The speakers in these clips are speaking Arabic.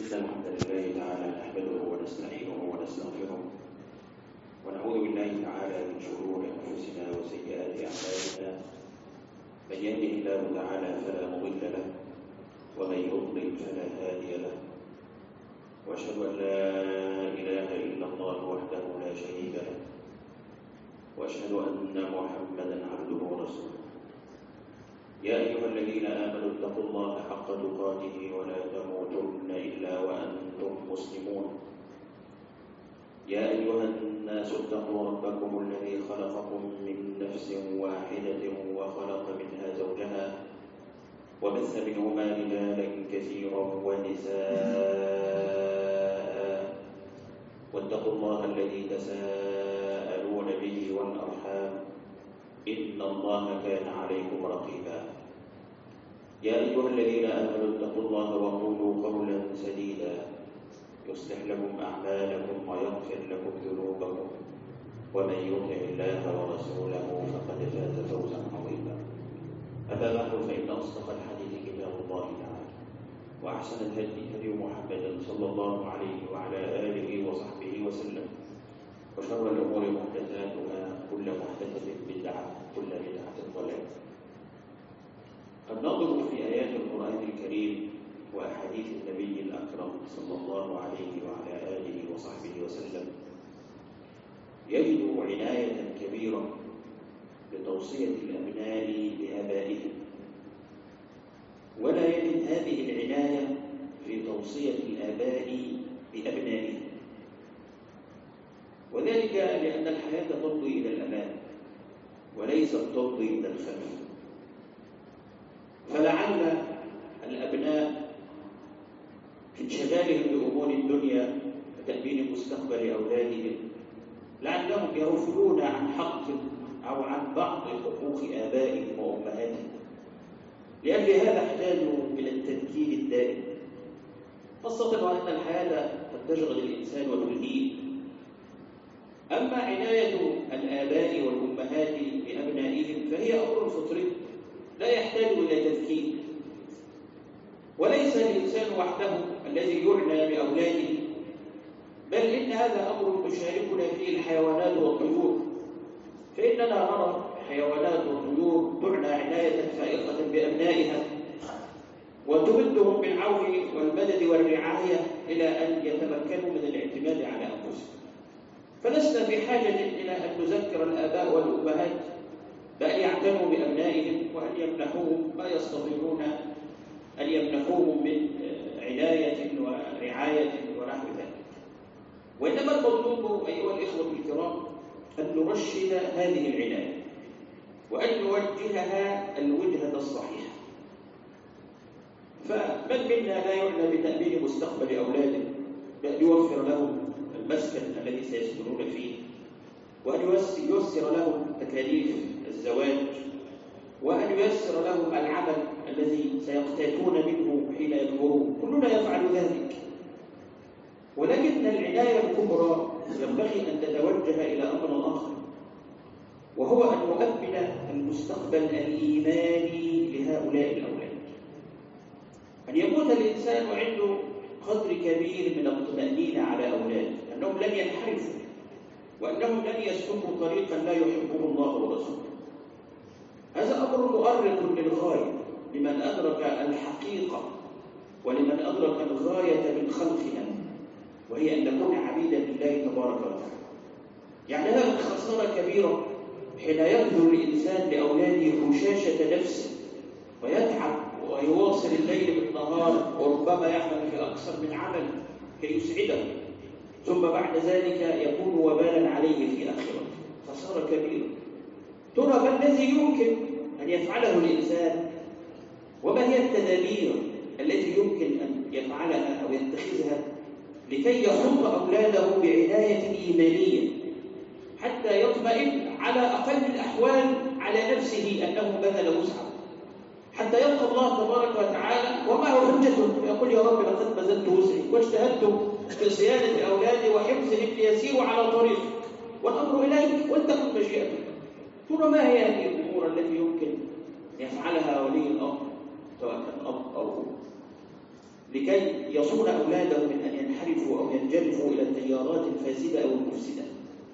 إن الحمد لله تعالى نحمده ونستعينه ونستغفره ونعوذ بالله تعالى من شرور أنفسنا وسيئات أعمالنا. من يهده الله تعالى فلا مضل له ومن يضلل فلا هادي له، وأشهد أن لا إله إلا الله وحده لا شريك له، وأشهد أن محمدا عبده ورسوله. يا أيها الذين آمنوا اتقوا الله حق تقاته ولا تموتن إلا وأنتم مسلمون. يا أيها الناس اتقوا ربكم الذي خلقكم من نفس واحدة وخلق منها زوجها وبث منهما رجالا كثيرا ونساء، واتقوا الله الذي تساءلون به والأرحام إن الله كان عليكم رقيبا. يا أيها الذين آمنوا اتقوا الله وقولوا قولا سديدا يصلح لكم أعمالكم ويغفر لكم ذنوبكم، ومن يطع الله ورسوله فقد فاز فوزا عظيما. أما بعد، فإن أصدق الحديث كتاب الله تعالى، وأحسن الهدي هدي محمد صلى الله عليه وعلى آله وصحبه وسلم، وشر الأمور محدثاتها، كل محدثة بدعة، كل بدعة ضلالة. قد ننظر في آيات القرآن الكريم وأحاديث النبي الأكرم صلى الله عليه وعلى آله وصحبه وسلم يجد عناية كبيرة بتوصية الأبناء لآبائهم، ولا يجد هذه العناية في توصية الآباء بأبنائهم، وذلك لأن الحياة تمضي إلى الأمام وليست تمضي إلى الخلف. فلعل الأبناء في انشغالهم بأمور الدنيا وتأمين مستقبل أولادهم لعلهم يغفلون عن حق أو عن بعض حقوق آبائهم وأمهاتهم. لأجل هذا احتاجوا إلى التذكير الدائم، خاصة وأن الحياة قد تشغل الإنسان وتلهيه. أما عناية الآباء والأمهات بأبنائهم فهي أمر فطري لا يحتاج إلى تذكير، وليس الإنسان وحده الذي يعنى بأولاده، بل إن هذا أمر تشاركنا فيه الحيوانات والطيور، فإننا نرى حيوانات وطيور تعنى عناية فائقة بأبنائها وتمدهم بالعون والمدد والرعاية إلى أن يتمكنوا من الاعتماد على أنفسهم. فلسنا في حاجة إلى أن نذكر الآباء والأمهات بأن يعتنوا بأبنائهم وأن يمنحوهم ما يستطيعون أن يمنحوهم من عناية ورعاية ونحو ذلك، وإنما المطلوب أيها الإخوة الكرام أن نرشد هذه العناية وأن نوجهها الوجهة الصحيحة. فمن منا لا يعنى بتأمين مستقبل أولاده بأن يوفر لهم المسكن الذي سيسكنون فيه، وأن ييسر لهم تكاليف الزواج، وأن ييسر لهم العمل الذي سيقتاتون منه حين يكبرون. كلنا يفعل ذلك، ولكن العناية الكبرى ينبغي أن تتوجه إلى أمر آخر، وهو أن نؤمن المستقبل الإيماني لهؤلاء الأولاد، أن يموت الإنسان عنده قدر كبير من الطمأنينة على أولاده أنهم لن ينحرفوا وأنهم لن يسلكوا طريقا لا يحبه الله ورسوله. هذا أمر مؤرق للغاية لمن أدرك الحقيقة ولمن أدرك الغاية من خلقنا، وهي أن نكون عبيدا لله تبارك وتعالى. يعني هذه خسارة كبيرة حين يبذل الإنسان لأولاده هشاشة نفسه ويتعب ويواصل الليل بالنهار وربما يعمل في أكثر من عمل كي يسعده، ثم بعد ذلك يكون وبالا عليه في آخرته. خسارة كبيرة. ترى ما الذي يمكن أن يفعله الإنسان، وما هي التدابير التي يمكن أن يفعلها أو يتخذها لكي يحط أولاده بعناية إيمانية حتى يطمئن على أقل الأحوال على نفسه أنه بذل وسعه، حتى يلقى الله تبارك وتعالى ومعه حجته ويقول يا رب لقد بذلت وسعي واجتهدت في صيانة أولادي وحفظهم ليسيروا على طريقك والأمر إليك وانتقل مشيئتك. ترى ما هي هذه الأمور التي يمكن يفعلها ولي الأمر سواء كان أب أو أم؟ لكي يصون أولادهم من أن ينحرفوا أو ينجرفوا إلى التيارات الفاسدة أو المفسدة.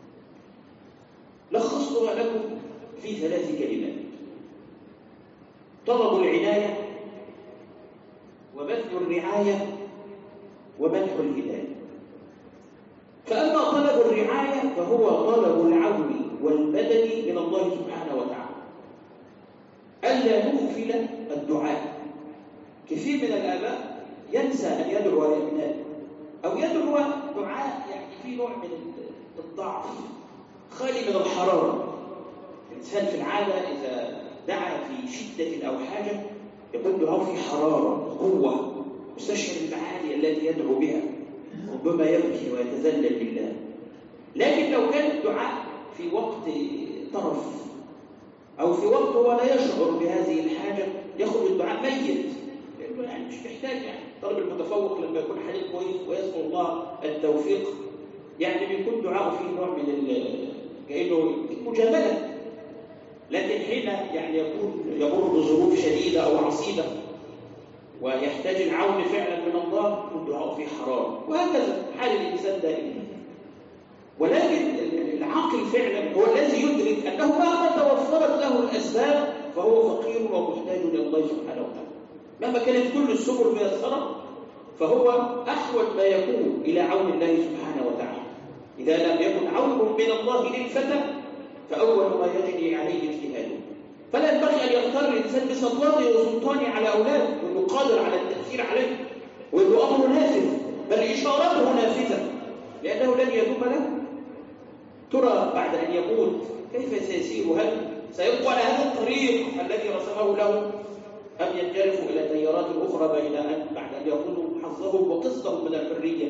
لخصتها لكم في 3 كلمات: طلب العناية، وبذل الرعاية، ومنح الهداية. فأما طلب الرعاية فهو طلب العون والمدد من الله سبحانه وتعالى، ألا نغفل الدعاء. كثير من الآباء ينسى أن يدعو لأبنائه، أو يدعو دعاء يعني فيه نوع من الضعف، خالي من الحرارة. الإنسان في العادة إذا دعا في شدة أو حاجة يكون دعاء في حرارة، قوة، مستشعر المعاني التي يدعو بها، ربما يبكي ويتذلل لله. لكن لو كان الدعاء في وقت طرف أو في وقت هو لا يشعر بهذه الحاجة، يخرج الدعاء ميت، لأنه يعني مش محتاج. يعني الطالب المتفوق لما يكون حاليا كويس ويسأل الله التوفيق، يعني بيكون دعاءه فيه نوع من كأنه مجاملة. لكن حين يعني يمر بظروف شديدة أو عصيبة ويحتاج العون فعلا من الله، يكون دعاءه فيه حرارة. وهكذا حال الإنسان دائما. ولكن العاقل فعلا هو الذي يدرك أنه مهما توفرت له الأسباب فهو فقير ومحتاج إلى الله سبحانه وتعالى. مهما كانت كل السبل ميسرة فهو أحوج ما يكون إلى عون الله سبحانه وتعالى. إذا لم يكن عون من الله للفتى فأول ما يجري عليه اجتهاده. فلا ينبغي أن يختار الإنسان بسلطانه وسلطانه على أولاده وأنه قادر على التأثير عليه وأنه أمره نافذ، بل إشارته نافذة، لأنه لن يدوم له. ترى بعد أن يموت كيف سيسير؟ هل سيبقى على هذا الطريق الذي رسمه له، أم ينجرف إلى تيارات أخرى بين أن بعد أن يأخذوا حظهم وقسطهم من الحرية؟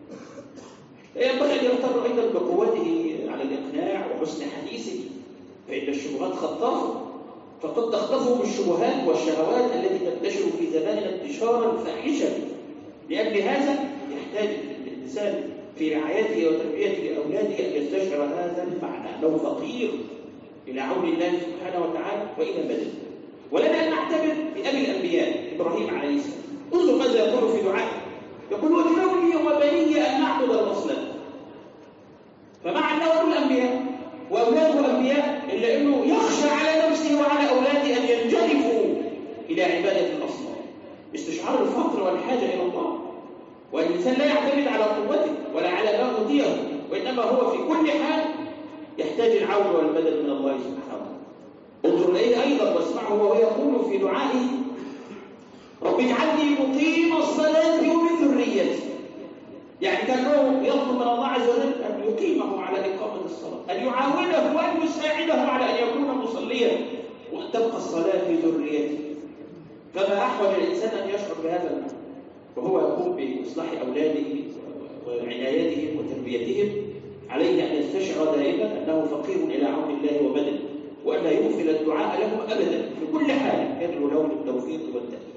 ينبغي أن يغتر أيضا بقوته على الإقناع وحسن حديثه، فإن الشبهات خطافة، فقد تخطفهم الشبهات والشهوات التي تنتشر في زماننا انتشارا فاحشا. لأجل هذا يحتاج الإنسان في رعايته وتربيته لأولاده أن يستشعر هذا المعنى، أنه فقير إلى عون الله سبحانه وتعالى وإلى مدده. ولنا أن نعتبر بأبي الأنبياء إبراهيم عليه السلام. انظر ماذا يقول في دعائه، يقول: واجعلني وبني أن نعبد الأصنام. فمع أنه أبو الأنبياء وأولاده أنبياء، إلا أنه يخشى على نفسه وعلى أولاده أن ينجرفوا إلى عبادة الأصنام، استشعار الفقر والحاجة إلى الله. والإنسان لا يعتمد على قوته ولا على ما أوتيه، وإنما هو في كل حال يحتاج العون والمدد من الله سبحانه وتعالى. انظر إليه أيضا واسمعه وهو يقول في دعائه: رب اجعلني مقيم الصلاة ومن ذريتي. يعني كان يطلب من الله عز وجل أن يقيمه على إقامة الصلاة، أن يعاونه وأن يساعده على أن يكون مصليا، وأن تبقى الصلاة في ذريته. فما أحوج الإنسان أن يشعر بهذا المعنى وهو يقوم بإصلاح أولاده وعنايتهم وتربيتهم. عليه أن يستشعر دائما أنه فقير إلى عون الله ومدده، وأن لا يغفل الدعاء لهم أبدا في كل حال، يدعو لهم بالتوفيق والتأكيد.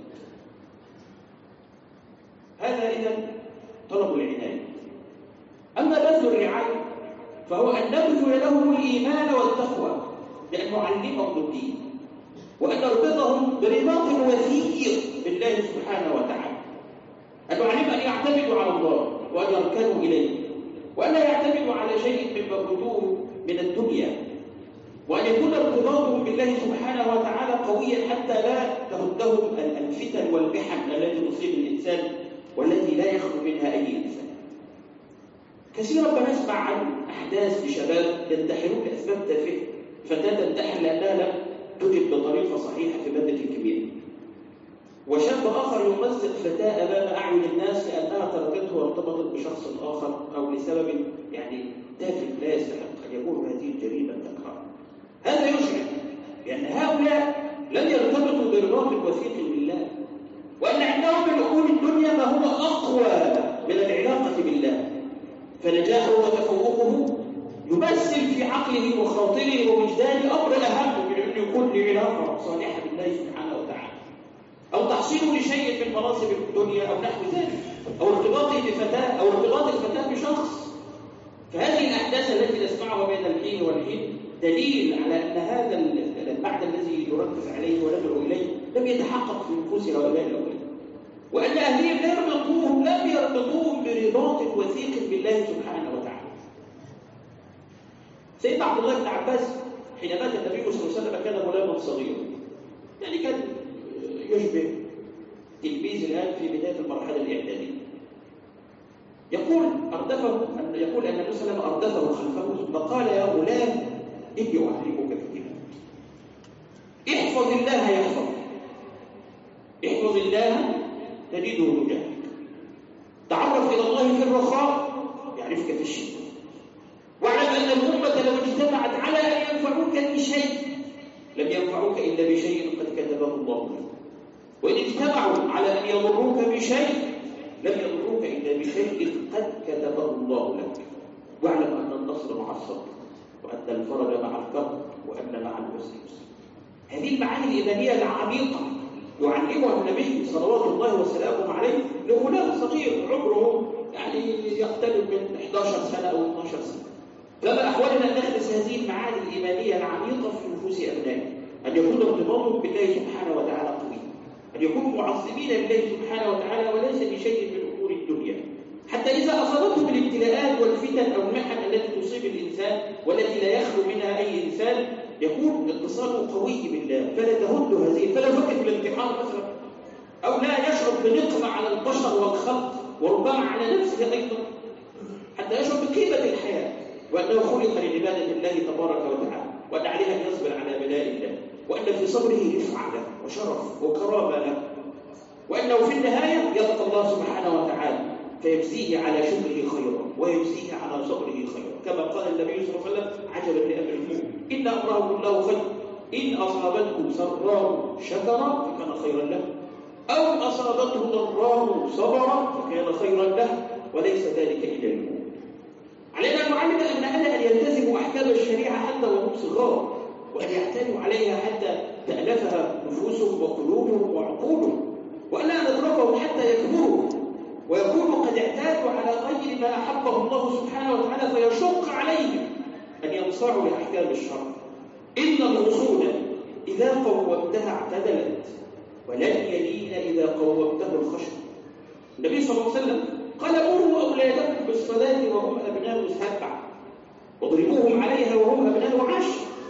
هذا إذن طلب العناية. أما بذل الرعاية فهو أن نبذل لهم الإيمان والتقوى، بأن نعلمهم الدين، وأن نربطهم برباط وثيق بالله سبحانه وتعالى، أن نعلم أن يعتمدوا على الله وأن يركنوا إليه، وأن لا يعتمدوا على شيء مما أوتوه من الدنيا، وأن يكون ارتباطهم بالله سبحانه وتعالى قويا حتى لا تهدهم الفتن والمحن التي تصيب الإنسان والتي لا يخلو منها أي إنسان. كثيرا ما نسمع عن أحداث لشباب ينتحرون لأسباب تافهة، فتاة تنتحر لأنها لم تجد بطريقة صحيحة في مادة الكيمياء، وشاب آخر يمزق فتاة أمام أعين الناس لأنها تركته وارتبطت بشخص آخر أو لسبب يعني تافه لا يستحق أن يكون هذه الجريمة تكرار. هذا يشعر بأن هؤلاء لم يرتبطوا برباط وثيق بالله، وأن عندهم من أمور الدنيا ما هو أقوى من العلاقة بالله، فنجاحه وتفوقه يمثل في عقله وخاطره ووجدانه أمر أهم من أن يكون لعلاقة صالحة بالله سبحانه وتعالى، أو تحصيله لشيء من مناصب الدنيا أو نحو ذلك، أو ارتباطه بفتاة أو ارتباط الفتاة بشخص. فهذه الأحداث التي نسمعها بين الحين والحين دليل على أن هذا المعنى الذي يركز عليه وندعو إليه لم يتحقق في نفوس هؤلاء الأولاد، وأن أهلهم لا لم يربطوهم برباط وثيق بالله سبحانه وتعالى. سيدنا عبد الله بن عباس حين مات النبي صلى الله عليه وسلم كان غلاما صغيرا، يعني كان يشبه تلميذ الآن في بداية المرحلة الإعدادية. يقول أن النبي صلى الله عليه وسلم أردفه خلفه ثم قال: يا غلام إني أعلمك كلمات، احفظ الله يحفظك، احفظ الله تجده تجاهك، تعرف إلى الله في الرخاء يعرفك في الشدة، واعلم أن الأمة لو اجتمعت على أن ينفعوك بشيء لم ينفعوك إلا بشيء قد كتبه الله لك، وإن اجتمعوا على أن يضروك بشيء لم يضروك إلا بشيء قد كتبه الله لك، واعلم أن النصر مع الصبر، وأن الفرج مع الكرب، وأن مع العسر يسرا. هذه المعاني الإيمانية العميقة يعلمها النبي صلوات الله وسلامه عليه لغلام صغير عمره يعني يقترب من 11 سنة أو 12 سنة. فما أحوالنا أن ندرس هذه المعاني الإيمانية العميقة في نفوس أبنائنا، أن يكون ارتباطهم بالله سبحانه وتعالى قوي، أن يكونوا معظمين لله سبحانه وتعالى وليس بشيء من أمور الدنيا، حتى إذا أصابتهم الابتلاءات والفتن أو المحن التي تصيب الإنسان والتي لا يخلو منها أي إنسان يكون اتصاله قوي بالله، فلا تهد هذه، فلا يفكر في الامتحان مثلا، أو لا يشعر بنقمة على البشر والخلق وربما على نفسه أيضا، حتى يشعر بقيمة الحياة وأنه خلق لعبادة الله تبارك وتعالى، وأن عليه أن يصبر على بلاء الله، وأن في صبره رفعة له وشرف وكرامة له، وأنه في النهاية يلقى الله سبحانه وتعالى فيجزيه على شكره خيرا ويجزيه على صبره خيرا، كما قال النبي صلى الله عليه وسلم: عجبا لأمر المؤمن إن أمره كله خير، إن أصابته سراء شكر فكان خيرا له، أو أصابته ضراء صبر فكان خيرا له، وليس ذلك إلا المؤمن. علينا أن نعلم أبنائنا أن يلتزموا أحكام الشريعة حتى وهم صغار، وأن يعتنوا عليها حتى تألفها نفوسهم وقلوبهم وعقولهم، وألا نتركهم حتى يكبروا ويكونوا قد اعتادوا على غير ما أحبه الله سبحانه وتعالى فيشق عليهم أن ينصاعوا لأحكام الشرع. إن الأصول إذا قومتها اعتدلت، ولن يلين إذا قومته الخشب. النبي صلى الله عليه وسلم قال: مروا أولادكم بالصلاة وهم أبناء 7 واضربوهم عليها وهم أبناء 10.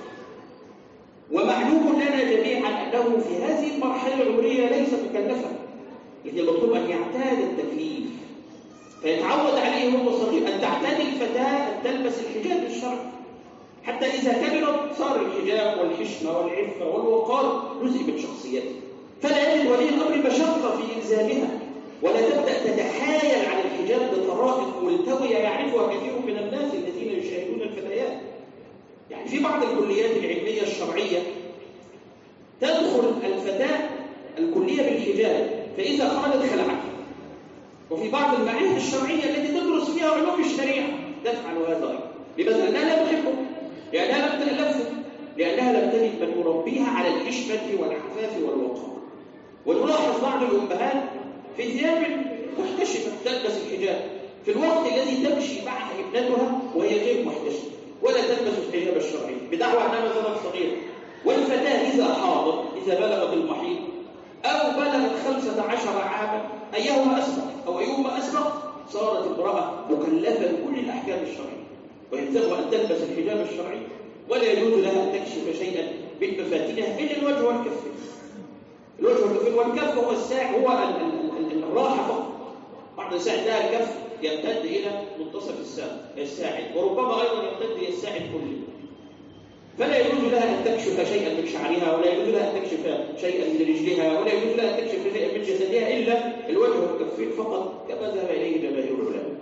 ومعلوم لنا جميعا أنه في هذه المرحلة العمرية ليس مكلفا، لكن المطلوب أن يعتاد التكليف فيتعود عليه وهو صغير، أن تعتاد الفتاة أن تلبس الحجاب الشرعي، حتى إذا كبرت صار الحجاب والحشمة والعفة والوقار جزء من شخصيتها، فلا يجد ولي الأمر مشقة في إلزامها، ولا تبدأ تتحايل على الحجاب بطرائق ملتوية يعرفها كثير من الناس الذين يشاهدون الفتيات. يعني في بعض الكليات العلمية الشرعية تدخل الفتاة الكلية بالحجاب فإذا خرجت خلعتها، وفي بعض المعاهد الشرعية التي تدرس فيها علوم الشريعة تفعل هذا أيضا. لماذا؟ لأنها لا تحبه، لأنها لم تألفه، لأنها لم تجد من يربيها على الحشمة والعفاف والوقار. ونلاحظ بعض الأمهات في ثياب محتشمة تلبس الحجاب في الوقت الذي تمشي معها ابنتها وهي غير محتشمة ولا تلبس الحجاب الشرعي بدعوى أنها مثلا صغيرة. والفتاة إذا حاضت، إذا بلغت المحيض أو بلغت 15 عاما، أيهما أسبق أو أيهما أسبق صارت امرأة مكلفة بكل الأحكام الشرعية، ويلزمها أن تلبس الحجاب الشرعي، ولا يجوز لها أن تكشف شيئا من مفاتنها إلا الوجه والكفين. الوجه والكفين والكف هو الساعد، هو الراحة فقط. بعض الساعد لها الكف يمتد إلى منتصف الساعد، وربما أيضا يمتد إلى الساعد كله. فلا يجوز لها أن تكشف شيئا من شعرها، ولا يجوز لها أن تكشف شيئا من رجلها، ولا يجوز لها أن تكشف شيئا من جسدها إلا الوجه والكفين فقط، كما ذهب إليه جماهير العلماء.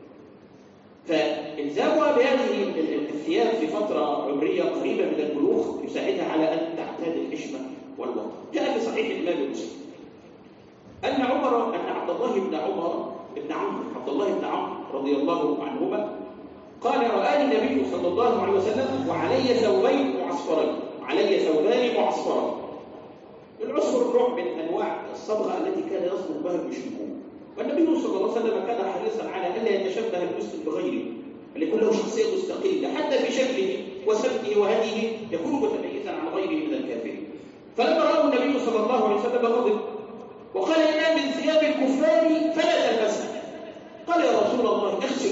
فإلزامها بهذه الثياب في فترة عمرية قريبة من البلوغ يساعدها على أن تعتاد الحشمة والوقار. جاء في صحيح الإمام مسلم أن عبد الله بن عمرو رضي الله عنهما قال: رآني النبي صلى الله عليه وسلم وعلي ثوبان معصفرين. العصفر نوع من أنواع الصبغة التي كان يصبغ بها المشركون، والنبي صلى الله عليه وسلم كان حريصا على ألا يتشبه المسلم بغيره، بل يكون له شخصية مستقلة حتى في شكله وسمته وهديه يكون متميزا عن غيره من الكافرين. فلما رأى النبي صلى الله عليه وسلم غضب وقال: إنها من ثياب الكفار فلا تلبسها.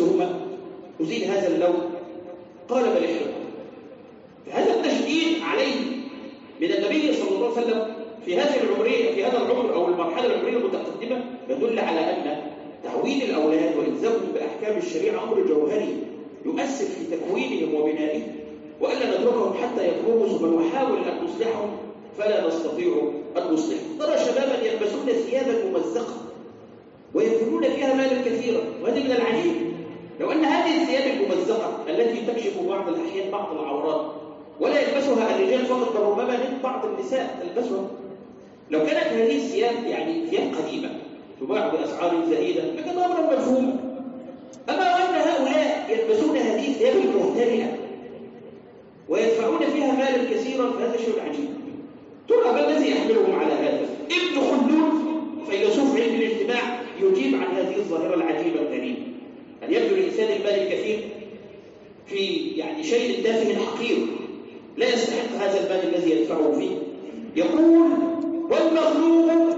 ألبسهما أزيل هذا اللون؟ قال بل احرقه. فهذا التشديد عليه من النبي صلى الله عليه وسلم في هذه العمرية، في هذا العمر أو المرحلة العمرية المتقدمة، يدل على أن تعويد الأولاد وإلزامهم بأحكام الشريعة أمر جوهري يؤثر في تكوينهم وبنائهم، وألا نتركهم حتى يكبروا ثم نحاول أن نصلحهم فلا نستطيع أن نصلحهم. ترى شبابا يلبسون ثيابا ممزقة ويبذلون فيها مالا كثيرا، وهذا من العجيب. لو أن هذه الثياب الممزقة التي تكشف بعض الأحيان بعض العورات ولا يلبسها الرجال فقط، بل ربما بعض النساء تلبسها، لو كانت هذه الثياب يعني ثياب قديمة تباع بأسعار زهيدة لكن أمرا مفهوما. أما أن هؤلاء يلبسون هذه الثياب المهترئة ويدفعون فيها مالا كثيرا فهذا شيء عجيب. ترى ما الذي يحملهم على هذا؟ ابن خلدون فيلسوف علم الاجتماع يجيب عن هذه الظاهرة العجيبة الغريبة، أن يبذل الإنسان المال الكثير في يعني شيء تافه حقير لا يستحق هذا المال الذي يدفعه فيه. يقول والمغلوب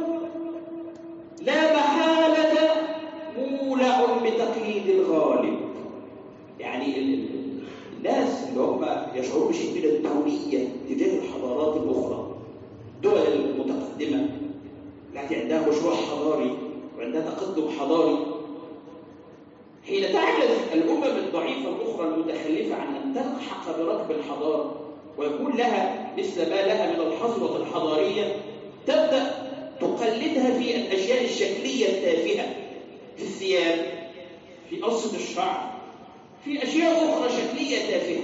لا محالة مولع بتقليد الغالب. يعني الناس اللي هم يشعرون بشيء من الدونية تجاه الحضارات الأخرى، الدول المتقدمة التي عندها مشروع حضاري وعندها تقدم حضاري، حين تعجز الأمم الضعيفة الأخرى المتخلفة عن أن تلحق بركب الحضارة ويكون لها مثل ما لها من الحظوة الحضارية، تبدأ تقلدها في الأشياء الشكلية التافهة، في الثياب، في قصة الشعر، في أشياء أخرى شكلية تافهة،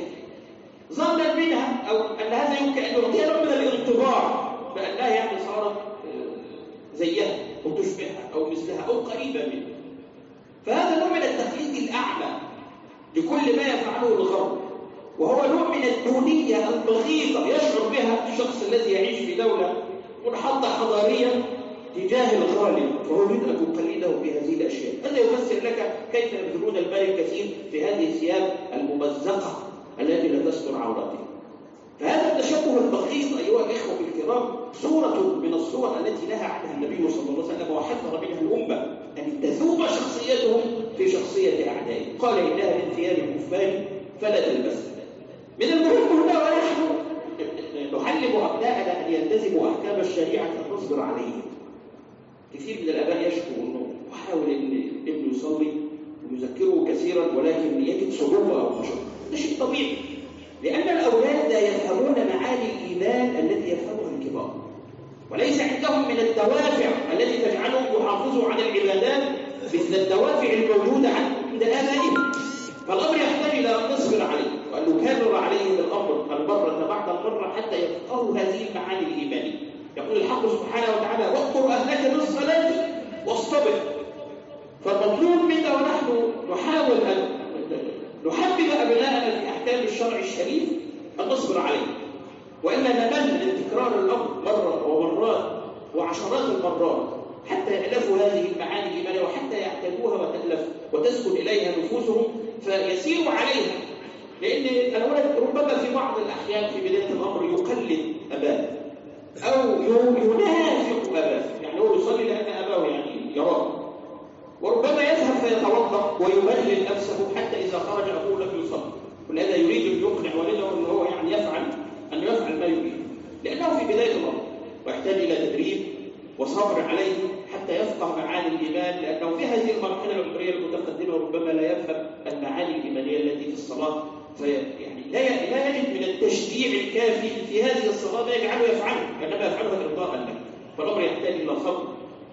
ظنا منها أو أن هذا يمكن أن يعطيها نوع من الانطباع بأنها يعني صارت زيها أو تشبهها أو مثلها أو قريبة منها. فهذا نوع من التقليد الأعمى لكل ما يفعله الغرب، وهو نوع من الدونية البغيضة يشعر بها الشخص الذي يعيش في دولة منحطة حضاريا تجاه الغالب، فهو يريد أن يقلده بهذه الأشياء. هذا يفسر لك كيف يبذلون المال الكثير في هذه الثياب الممزقة التي لا تستر عوراتهم. فهذا التشبه البغيض أيها الإخوة الكرام صورة من الصور التي نهى عنها النبي صلى الله عليه وسلم وحذر منها الأمة أن تذوب شخصيتهم في شخصية أعدائهم. قال إنها من ثياب الكفار فلا تلبسها. من المهم هنا ونحن نحلم أبناءنا أن يلتزموا أحكام الشريعة ونصبر عليهم. كثير من الآباء يشكو أنه يحاول أن ابنه يصلي ويذكره كثيرا ولكن يجد صعوبة أو خشوع. ده شيء طبيعي، لأن الأولاد لا يفهمون معاني الإيمان التي يفهمها الكبار، وليس عندهم من الدوافع التي تجعلهم يحافظوا على العبادات مثل الدوافع الموجودة عند آبائهم. فالأمر يحتاج إلى أن نصبر عليه وأن نكرر عليهم الأمر المرة بعد المرة حتى يفقهوا هذه المعاني الإيمانية. يقول الحق سبحانه وتعالى وأمر أهلك بالصلاة واصطبر. فالمطلوب منا ونحن نحاول أن نحبب أبناءنا في أحكام الشرع الشريف أن نصبر عليه، وإلا نمل من تكرار الأمر مرة ومرات وعشرات المرات حتى يألفوا هذه المعاني الإيمانية وحتى يعتادوها وتألف وتسكن إليها نفوسهم فيسيروا عليها. لأن الولد ربما في بعض الأحيان في بداية الأمر يقلد أباه أو ينافق أباه، يعني هو يصلي لأن أباه يعني يراه، وربما يذهب فيتوضأ ويبلل نفسه حتى إذا خرج أبوه لم يصلي، ولهذا يريد أن يقنع والده أنه هو يعني يفعل ما يريد، لأنه في بداية الأمر ويحتاج إلى تدريب وصبر عليه حتى يفقه معاني الإيمان، لأنه في هذه المرحلة العمرية المتقدمة ربما لا يفهم المعاني الإيمانية التي في الصلاة، يعني لا يجد من التشجيع الكافي في هذه الصلاة ما يجعله يفعله، إنما يفعلها إرضاء له. فالأمر يحتاج إلى صبر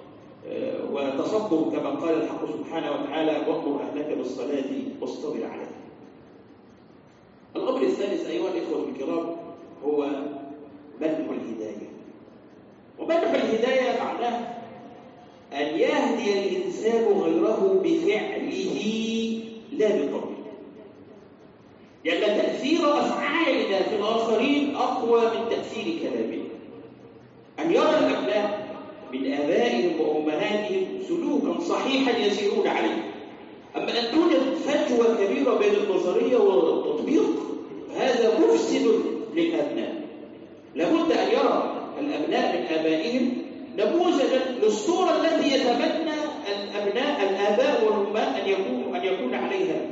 وتصبر كما قال الحق سبحانه وتعالى وأمر أهلك بالصلاة واصطبر عليها. الأمر الثالث أيها الإخوة الكرام هو منح الهداية. ومنح الهداية معناه أن يهدي الإنسان غيره بفعله لا بقوله، لأن تأثير أفعالنا في الآخرين أقوى من تأثير كلامنا. أن يرى الأبناء من آبائهم وأمهاتهم سلوكا صحيحا يسيرون عليه، أما أن توجد فجوة كبيرة بين النظرية والتطبيق هذا مفسد للأبناء. لابد أن يرى الأبناء من آبائهم نموذجا للصورة التي يتمنى الآباء والأمهات أن يكون عليها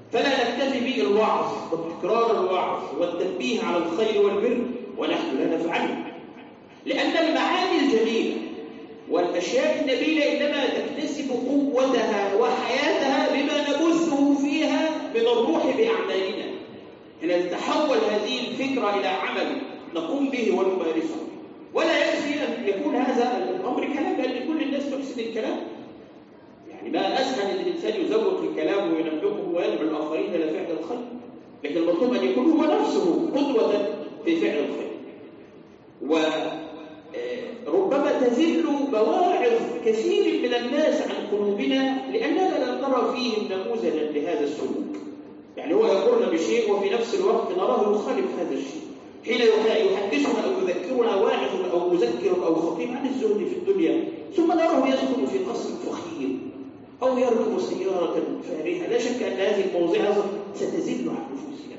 فلا نكتفي بالوعظ وتكرار الوعظ والتنبيه على الخير والبر ونحن لا نفعله، لأن المعاني الجميلة والأشياء النبيلة إنما تكتسب قوتها وحياتها بما نبثه فيها من الروح بأعمالنا. إن تتحول هذه الفكرة إلى عمل نقوم به ونمارسه، ولا يكفي أن يكون هذا الأمر كلام، لأن كل الناس تحسن الكلام. يعني ما أسهل أن الإنسان يزود في الكلام وينبهه ويدعو الآخرين إلى فعل الخير، لكن المطلوب أن يكون هو نفسه قدوة في فعل الخير. وربما تزل مواعظ كثير من الناس عن قلوبنا لأننا لم نرى فيهم نموذجا لهذا السلوك. يعني هو يقولنا بشيء وفي نفس الوقت نراه يخالف هذا الشيء، حين يحدثنا أو يذكرنا واعظ أو مذكر أو خطيب عن الزهد في الدنيا، ثم نراه يدخل في قصر فخيم أو يركب سيارة فارهة. لا شك أن هذه الموضوعات ستزل عن نفوسنا.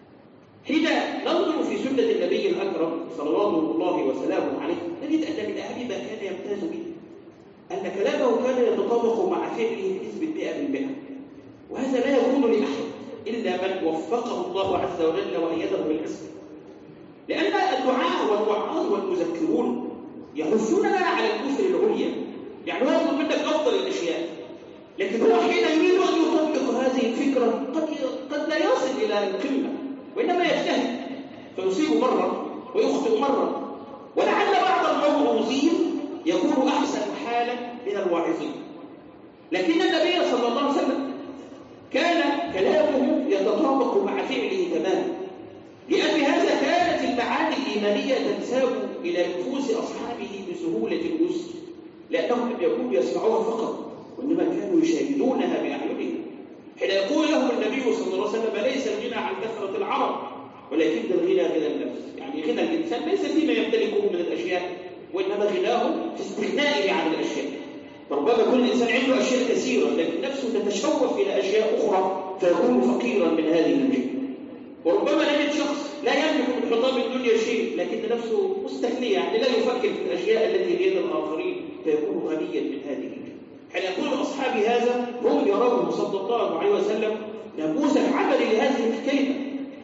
حين ننظر في سنة النبي الأكرم صلوات الله وسلامه عليه نجد أن من أهم ما كان يمتاز به أن كلامه كان يتطابق مع فعله بنسبة 100%، وهذا لا يكون لأحد إلا من وفقه الله عز وجل وأيده بالحسن. لأن الدعاء والوعاظ والمذكرون يحثوننا على الكفر العليا، يعني هو يطلب منك أفضل الأشياء، لكن هو حين يريد أن يطبق هذه الفكرة قد لا يصل إلى القمة، وإنما يجتهد فيصيب مرة ويخطئ مرة، ولعل بعض الموعوظين يكون أحسن حالا من الواعظين. لكن النبي صلى الله عليه وسلم كان كلامه يتطابق مع فعله تماما، لأن هذا كانت المعاني الإيمانية تنساب إلى نفوس أصحابه بسهولة اليسر، لأنهم لم يكونوا يسمعوها فقط وإنما كانوا يشاهدونها بأعينهم. حين يقول لهم النبي صلى الله عليه وسلم ليس الغنى عن كثرة العرب ولكن الغنى غنى النفس، يعني غنى الإنسان ليس فيما يمتلكه من الأشياء وإنما غناه في استغنائه عن الأشياء. ربما كل إنسان عنده أشياء كثيرة لكن نفسه تتشوف إلى أشياء أخرى فيكون فقيرا من هذه الجهة. وربما نجد شخص لا يملك من حطام الدنيا شيء لكن نفسه مستغنية، يعني لا يفكر في الأشياء التي بيد الآخرين فيكون غنيا من هذه الجهة. حين يقول أصحاب هذا هم يرونه صلى الله عليه وسلم نموذج عملي لهذه الكلمة.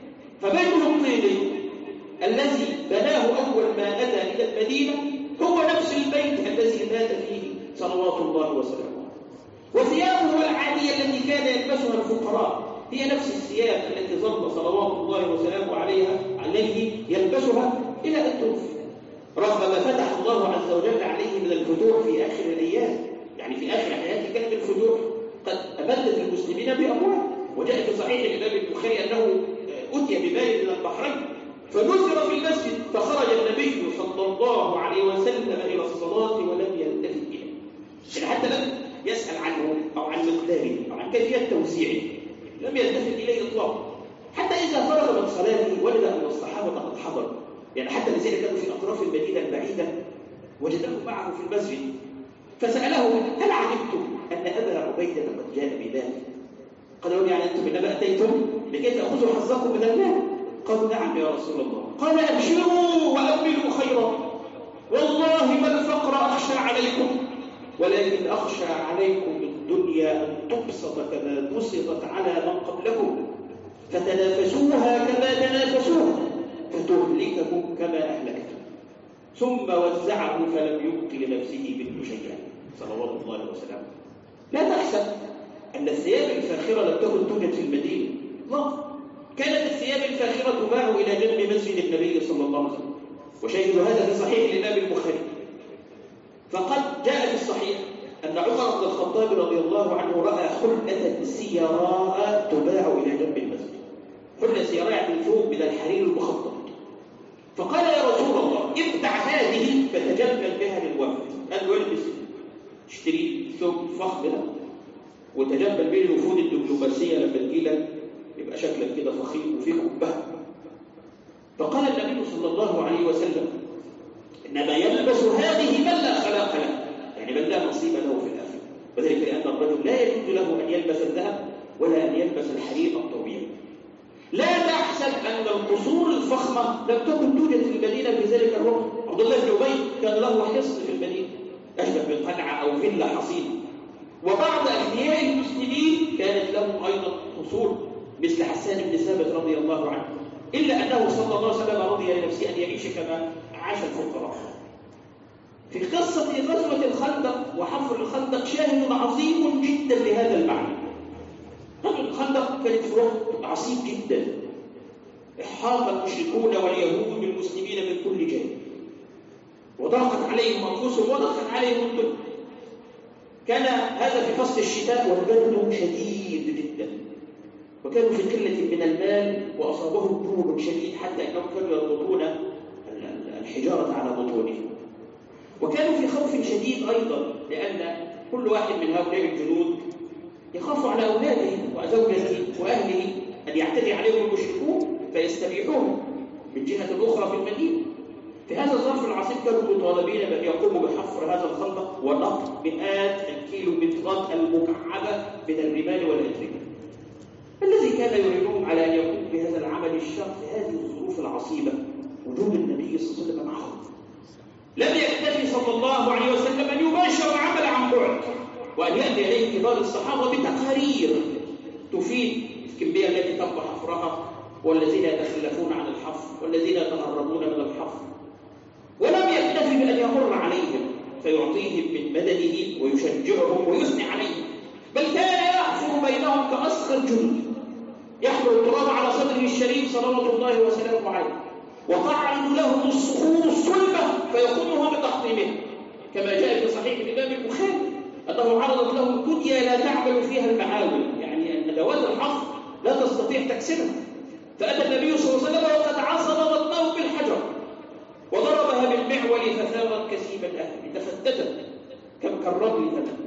فبيته الطيني الذي بناه أول ما أتى إلى المدينة هو نفس البيت الذي مات فيه صلوات الله وسلامه، وثيابه العادية التي كان يلبسها الفقراء هي نفس الثياب التي ظل صلوات الله وسلامه عليه يلبسها إلى أن توفي، رغم ما فتح الله عز وجل عليه من الفتوح في آخر الأيام. يعني في آخر حياته كانت الفتوح قد أمدت المسلمين بأموال، وجاء في صحيح الإمام البخاري أنه أتي بمال من البحرين فنزل في المسجد فخرج النبي صلى الله عليه وسلم إلى الصلاة ولم يلتفت إليه، يعني حتى لم يسأل عنه أو عن مقداره أو عن كيفية توزيعه، لم يلتفت إليه إطلاقا. حتى إذا فرغ من صلاته وجد أن الصحابة قد حضروا، يعني حتى الذين كانوا في أطراف المدينة البعيدة وجدهم معه في المسجد، فسأله هل علمتم أن أبا عبيدة قد جاء بمال؟ قالوا يعني أنتم إنما أتيتم لكي تأخذوا حظكم من المال؟ قالوا نعم يا رسول الله. قال أبشروا وأملوا خيرا، والله ما الفقر أخشى عليكم ولكن أخشى عليكم الدنيا أن تبسط كما بسطت على من قبلكم فتنافسوها كما تنافسوها فتهلككم كما أهلكتم. ثم وزعه فلم يبق لنفسه منه شيئا صلوات الله وسلامه. لا تحسب أن الثياب الفاخرة لم تكن توجد في المدينة، لا، كانت الثياب الفاخرة تباع إلى جنب مسجد النبي صلى الله عليه وسلم، وشاهد هذا في صحيح الإمام البخاري. فقد جاء في الصحيح أن عمر بن الخطاب رضي الله عنه رأى حلة سيراء تباع إلى جنب المسجد، حلة سيراء يعني ثوب من الحرير المخطط، فقال يا رسول الله ابتع هذه فتجمل بها للوفد. قال له البس اشتري ثوب فخم ده وتجمل به الوفود الدبلوماسية لما تجيلك يبقى شكلك كده فخيم وفيه قبه. فقال النبي صلى الله عليه وسلم إنما يلبس هذه من لا خلاق له، يعني من لا نصيب له في الآخرة، وذلك لأن الرجل لا يجوز له أن يلبس الذهب ولا أن يلبس الحرير الطويل. لا تحسب أن القصور الفخمة لم تكن توجد في المدينة في ذلك الوقت. عبد الله بن أبي كان له حصن في المدينة أشبه بقلعة أو فيلا حصينة، وبعض أغنياء المسلمين كانت لهم أيضا الأصول مثل حسان بن ثابت رضي الله عنه، إلا أنه صلى الله عليه وسلم رضي لنفسه أن يعيش كما عاش الفقراء. في قصة غزوة الخندق وحفر الخندق شاهد عظيم جدا لهذا المعنى. غزوة الخندق كانت في وقت عصيب جدا، احاط المشركون واليهود بالمسلمين من كل جانب، وضاقت عليهم أنفسهم وضاقت عليهم الدنيا. كان هذا في فصل الشتاء والبرد شديد جدا، وكانوا في قلة من المال وأصابهم جوع شديد حتى أنهم كانوا يربطون الحجارة على بطونهم. وكانوا في خوف شديد أيضا، لأن كل واحد من هؤلاء الجنود يخاف على أولاده وزوجته وأهله أن يعتدي عليهم المشركون فيستبيحوهم من جهة أخرى في المدينة. في هذا الظرف العصيب كانوا مطالبين بأن يقوموا بحفر هذا الخندق ونقط مئات الكيلومترات المكعبة من الرمال والأتربة. الذي كان يريدهم على أن يقوم بهذا العمل الشاق في هذه الظروف العصيبة وجود النبي صلى الله عليه وسلم معهم. لم يكتفي صلى الله عليه وسلم أن يباشر العمل عن بعد، وأن يأتي إليه كبار الصحابة بتقارير تفيد الكمية التي تم حفرها والذين يتخلفون عن الحفر والذين يتهربون من الحفر. ولم يكتفي بأن يمر عليهم فيعطيهم من مدده ويشجعهم ويثني عليهم، بل كان يحفر بينهم كأصغر جند، يحفر التراب على صدره الشريف صلوات الله وسلامه عليه، وقعد لهم الصخور الصلبة فيقومها بتحطيمها، كما جاء في صحيح الإمام البخاري أنه عرضت له الدنيا لا تعمل فيها المعاول، يعني أن أدوات الحفر لا تستطيع تكسرها. فأتى النبي صلى الله عليه وسلم وقد عصب بطنه بالحجر وضربها بالمعول فثارت كسيب الأهل تفتتت كالرمل تماما.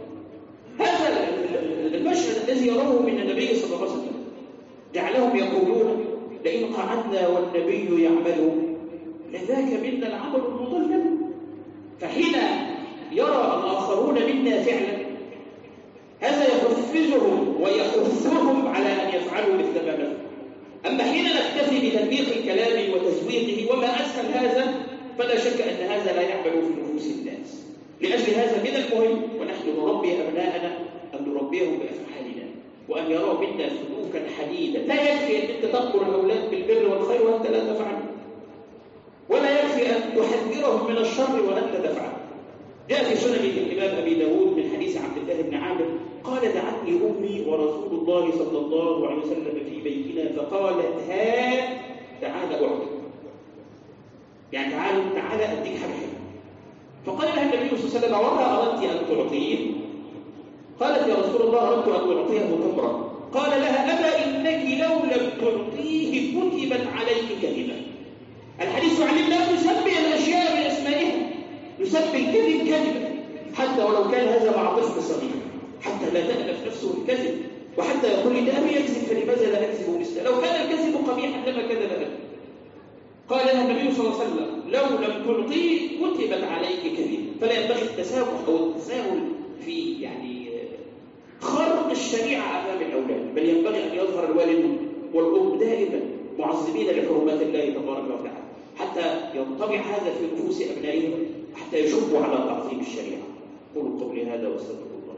هذا المشهد الذي يراه من النبي صلى الله عليه وسلم جعلهم يقولون لئن قعدنا والنبي يعمل لذاك منا العمل المضلل. فحين يرى الآخرون منا فعلا هذا يحفزهم ويحثهم على أن يفعلوا مثل ما نفعل. أما حين نكتفي بتنبيق الكلام وتزويقه وما أسهل هذا فلا شك أن هذا لا يعمل في نفوس الناس. لأجل هذا من المهم ونحن نربي أبناءنا أن نربيهم بأفعالنا وأن يروا منا سلوكا حديدا. لا يكفي أن أنت تأمر الأولاد بالبر والخير وأنت لا تفعل، ولا يكفي أن تحذرهم من الشر وأنت تفعل. جاء في سنن الإمام أبي داود من حديث عبد الله بن عامر قال دعتني أمي ورسول الله صلى الله عليه وسلم في بيتنا فقالت ها تعال أعطيك، يعني تعال أديك حاجة حلوة. فقال لها النبي صلى الله عليه وسلم وما أردت أن تعطيه؟ قالت يا رسول الله أردت أن أعطيه تمرا. قال لها أما إنك لو لم تعطيه كتبت عليك كذبا. الحديث علمنا أن نسمي الأشياء بأسمائها، نسمي الكذب كذبا حتى ولو كان هذا مع طفل صغير، حتى لا تألف نفسه الكذب، وحتى يقول لي أبي يكذب فلماذا لا أكذب مثله؟ لو كان الكذب قبيحا لما كذب أبي. قال لها النبي صلى الله عليه وسلم لو لم تعطيه كتبت عليك كذب. فلا ينبغي التساهل أو التساهل في يعني خرق الشريعة أمام الأولاد، بل ينبغي أن يظهر الوالد والأم دائما معظمين لحرمات الله تبارك وتعالى حتى ينطبع هذا في نفوس أبنائهم، حتى يشبوا على تعظيم الشريعة. قولوا قولي هذا واستغفر الله.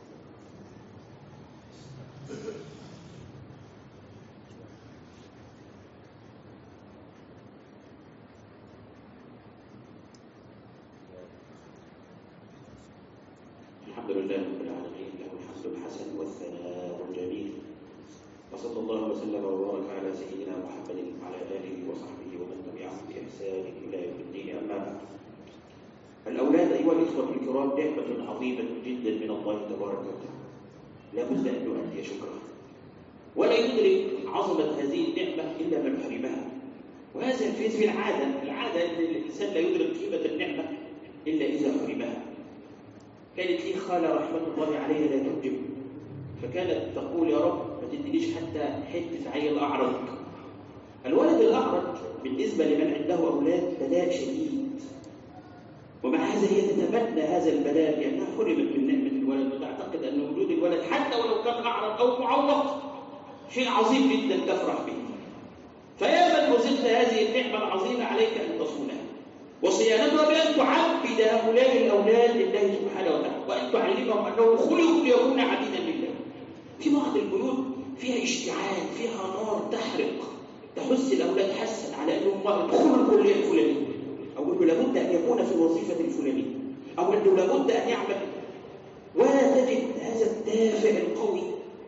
الحمد لله رب العالمين، له الحمد الحسن والثناء الجميل، وصلى الله وسلم وبارك على سيدنا محمد وعلى آله وصحبه ومن تبعهم بإحسان إلى يوم الدين. أما بعد، الأولاد أيها الإخوة الكرام نعمة عظيمة جدا من الله تبارك وتعالى، لا بد أن نؤدي شكرها، ولا يدرك عظمة هذه النعمة إلا من حرمها. وهذا في العادة أن الإنسان لا يدرك قيمة النعمة إلا إذا حرمها. كانت لي خالة رحمة الله عليها لا تنجب، فكانت تقول يا رب ما تدينيش حتى حتة عيل أعرج. الولد الأعرج بالنسبة لمن عنده أولاد بلاء شديد، ومع هذا هي تتمنى هذا البلاء لأنها حرمت من نعمة الولد، وتعتقد أن وجود الولد حتى ولو كان أعرج أو معوق شيء عظيم جدا تفرح به. فيا من وزنت هذه النعمة العظيمة عليك أن تصونها وصيانتها بأن تعبد هؤلاء الأولاد لله سبحانه وتعالى، وأن تعلمهم أنهم خلقوا ليكونوا عبيدا لله. في بعض البيوت فيها اشتعال، فيها نار تحرق، تحث الأولاد حسا على أنهم يدخلوا الكلية الفلانية، أو أنه لابد أن يكون في الوظيفة الفلانية، أو أنه لابد أن يعمل. ولا تجد هذا الدافع القوي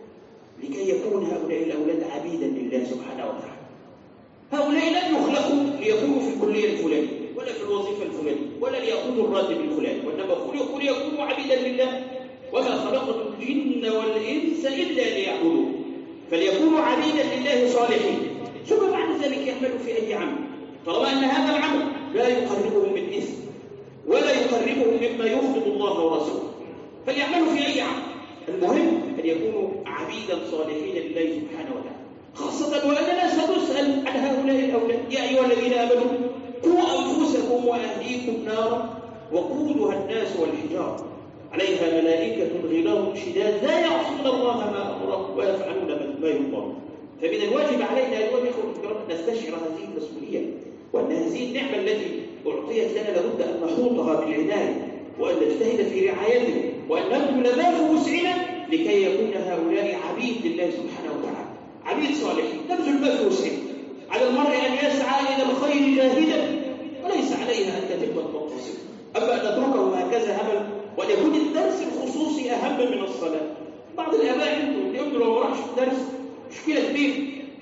لكي يكون هؤلاء الأولاد عبيدا لله سبحانه وتعالى. هؤلاء لم يخلقوا ليكونوا في الكلية الفلانية ولا في الوظيفة الفلانية ولا ليأخذوا الراتب الفلاني، وإنما خلقوا ليكونوا عبيدا لله. وما خلقت الجن والإنس إلا ليعبدون، فليكونوا عبيدا لله صالحين، ثم بعد ذلك يعملوا في أي عمل، طالما أن هذا العمل لا يقربهم من إثم ولا يقربهم مما يغضب الله ورسوله، فليعملوا في أي عمل. المهم أن يكونوا عبيدا صالحين لله سبحانه وتعالى، خاصة وأننا سنسأل عن هؤلاء الأولاد. يا أيها الذين آمنوا قوا أنفسكم وأهليكم نارا وقودها الناس والحجارة عليها ملائكة غلاظ شداد لا يعصون الله ما أمرهم ويفعلون ما يؤمرون. فمن الواجب علينا أيها الإخوة الكرام أن نستشعر هذه المسؤولية، وأن هذه النعمة التي أعطيت لنا لابد أن نحوطها بالعناية، وأن نجتهد في رعايته، وأن نبذل ما في وسعنا لكي يكون هؤلاء عبيد لله سبحانه وتعالى، عبيد صالحين. نبذل ما في وسعنا. على المرء أن يسعى إلى الخير جاهدا، وليس عليها أن تتم المقاصد. أما أن نتركه هكذا همل، وأن يكون الدرس الخصوصي أهم من الصلاة. بعض الآباء عندهم اليوم لو ما راحش الدرس مشكلة كبيرة،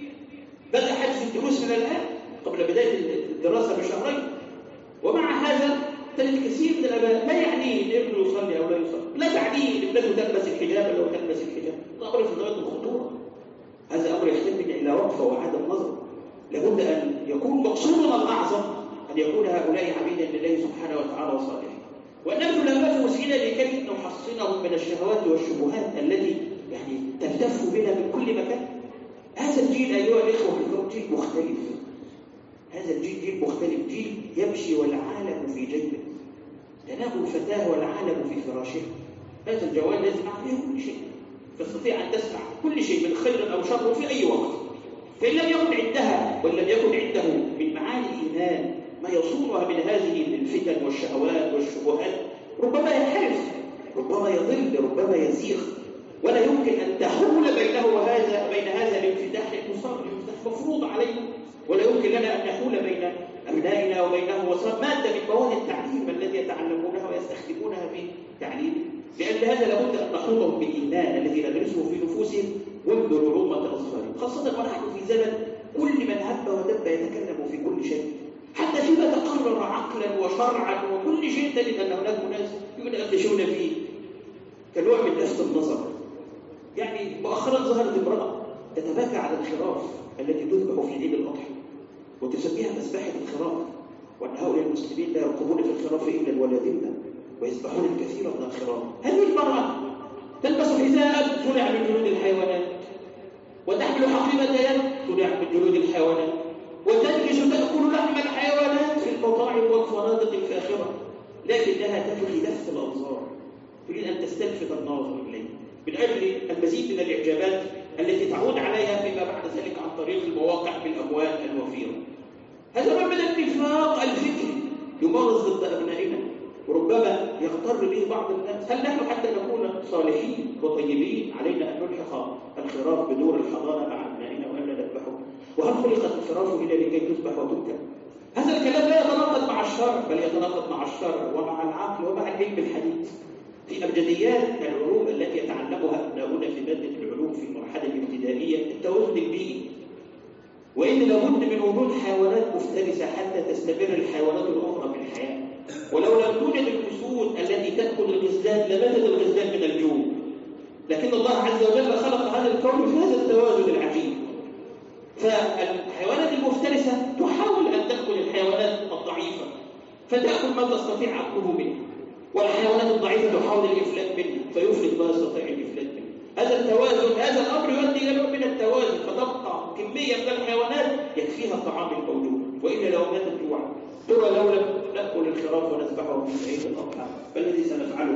بدأ حجز الدروس من الآن قبل بداية الدراسة بشهرين. ومع هذا تجد كثير من الآباء لا يعنيه أن ابنه يصلي أو لا يصلي، لا تعنيه أن ابنته تلبس الحجاب أو لا تلبس الحجاب. هذا أمر في غاية الخطورة، هذا أمر يحتاج إلى وقفة وإعادة نظر. لابد أن يكون مقصودنا الأعظم أن يكون هؤلاء عبيدا لله سبحانه وتعالى وصالحين، وأن نبذل ما في وسعنا لكي نحصنهم من الشهوات والشبهات التي تلتف بنا من كل مكان. هذا الجيل أيها الإخوة الكرام جيل مختلف، هذا الجيل جيل مختلف، جيل يمشي والعالم في جيبه، تنام الفتاة والعالم في فراشها. هذا الجوال لازم عليه كل شيء، تستطيع أن تسمع كل شيء من خير أو شر في أي وقت. فإن لم يكن عندها وإن لم يكن عنده من معاني الإيمان ما يصونها من هذه الفتن والشهوات والشبهات، ربما ينحرف، ربما يضل، ربما يزيغ، ولا يمكن أن تحول بينه وبين هذا الانفتاح المصاب، الانفتاح مفروض عليه، ولا يمكن لنا أن نحول بين أبنائنا وبينه وصار مادة من مواد التعليم الذي يتعلمونها ويستخدمونها في تعليم. لأن هذا لابد أن نحوطهم بالإيمان الذي ندرسه في نفوسهم منذ نعومة أظفارهم، خاصة ونحن في زمن كل من هب ودب يتكلم في كل شيء، حتى فيما تقرر عقلا وشرعا وكل شيء تجد أن هناك ناس يناقشون فيه كنوع من لفت النظر. مؤخرا ظهرت امرأة تتباكى على الخراف التي تذبح في عيد الأضحى وتسميها مذبحة الخراف، وأن هؤلاء المسلمين لا يرقبون في الخراف إلا ولا ذمة ويذبحون الكثير من الخراف. هذه المرأة تلبس حذاء صنع من جلود الحيوانات، وتحمل حقيبة يد صنع من جلود الحيوانات، وتجلس تأكل لحم الحيوانات في المطاعم والفنادق الفاخرة، لكنها تجري لفت الأنظار، تريد أن تستلفت الناظر إليه من أجل المزيد من الإعجابات التي تعود عليها فيما بعد ذلك عن طريق المواقع بالأموال الوفيرة. هذا نوع من النفاق الفكري يمارس ضد أبنائنا، وربما يغتر به بعض الناس. هل نحن حتى نكون صالحين وطيبين علينا أن نلحق الخراف بدور الحضانة مع أبنائنا وأن نذبحه؟ وهل خلقت الخراف إلا لكي تذبح وتنكر؟ هذا الكلام لا يتناقض مع الشرع، بل يتناقض مع الشرع ومع العقل ومع العلم الحديث. في أبجديات العلوم التي يتعلمها أبناؤنا في مادة العلوم في المرحلة الابتدائية التوازن البيئي، وإن لابد من وجود حيوانات مفترسة حتى تستمر الحيوانات الأخرى في الحياة. ولو لم توجد الأسود التي تأكل الغزلان لماتت الغزلان من الجوع، لكن الله عز وجل خلق هذا الكون في هذا التوازن العجيب. فالحيوانات المفترسة تحاول أن تأكل الحيوانات الضعيفة فتأكل ما تستطيع أكله منه، والحيوانات الضعيفة تحاول الإفلات منه فيفلت ما يستطيع الإفلات منه. هذا التوازن، هذا الأمر يؤدي إلى نوع من التوازن، فتبقى كمية من الحيوانات يكفيها الطعام الموجود، وإلا لو ماتت جوعا. ترى لو لم نأكل الخراف ونذبحه في عيد الأضحى فالذي سنفعله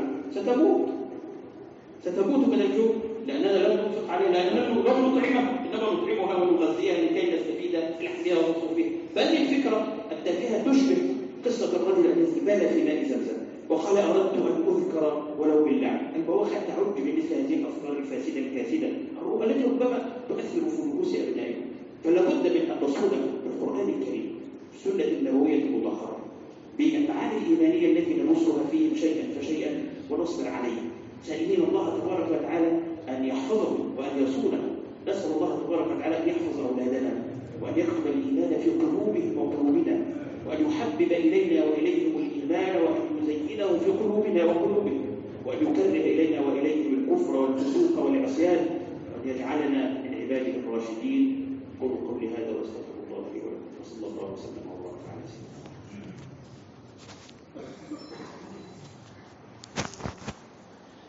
ستموت من الجوع، لأننا لم ننفق عليه، لأننا لم نطعمها، إنما نطعمها ونغذيها لكي نستفيد في لحمها وصوفها. فهذه الفكرة التافهة تشبه قصة الرجل الذي بال في ماء زمزم وقال أردت أن أذكر ولو باللعب. البواخع تعج بمثل هذه الأفكار الفاسدة الكاسدة، والتي ربما تؤثر في نفوس أبنائهم. فلا بد من أن نصون بالقرآن الكريم السنة النبوية المطهرة بالمعاني الإيمانية التي ننصرها فيهم شيئا فشيئا ونصبر عليه، سائلين الله تبارك وتعالى أن يحفظهم وأن يصونهم. نسأل الله تبارك وتعالى أن يحفظ أولادنا وأن يكتب الإيمان في قلوبهم وقلوبنا، وأن يحبب إلينا وإليهم الإيمان وأن يزينه في قلوبنا وقلوبهم، وأن يكره إلينا وإليهم الكفر والفسوق والعصيان، وأن يجعلنا من عباده الراشدين. قولوا قولي هذا واستغفر الله لي ولكم، وصلى الله وسلم وبارك على سيدنا محمد.